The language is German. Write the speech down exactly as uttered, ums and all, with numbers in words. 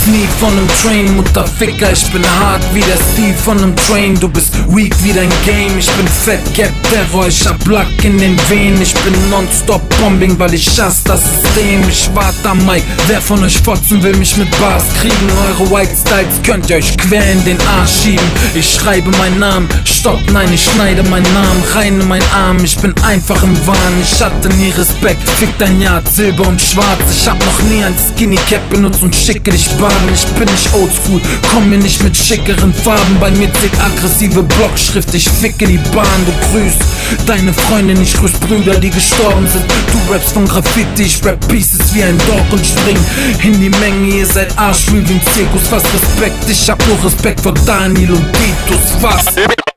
bist nie von nem Train, Mutterficker, ich bin hart wie der Steve von nem Train. Du bist weak wie dein Game, ich bin fett, get Terror, ich hab Lack in den Venen. Ich bin nonstop Bombing, weil ich hasse das System. Ich warte am Mic, wer von euch Fotzen will mich mit Bars kriegen? Eure White Styles könnt ihr euch quer in den Arsch schieben. Ich schreibe meinen Namen, stopp, nein, ich schneide meinen Namen rein in meinen Arm. Ich bin einfach im Wahn, ich hatte nie Respekt. Fick dein Jahr, Silber und Schwarz. Ich hab noch nie ein Skinny Cap benutzt und schicke dich baden. Ich bin nicht oldschool, komm mir nicht mit schickeren Farben. Bei mir zählt aggressive Blockschrift, ich ficke die Bahn. Du grüßt deine Freundin, ich grüß Brüder, die gestorben sind. Du rappst von Graffiti, ich rap Pieces wie ein Dog und spring in die Menge. Ihr seid arschwühl wie ein Zirkus, was Respekt. Ich hab nur Respekt vor Daniel und Titus, was?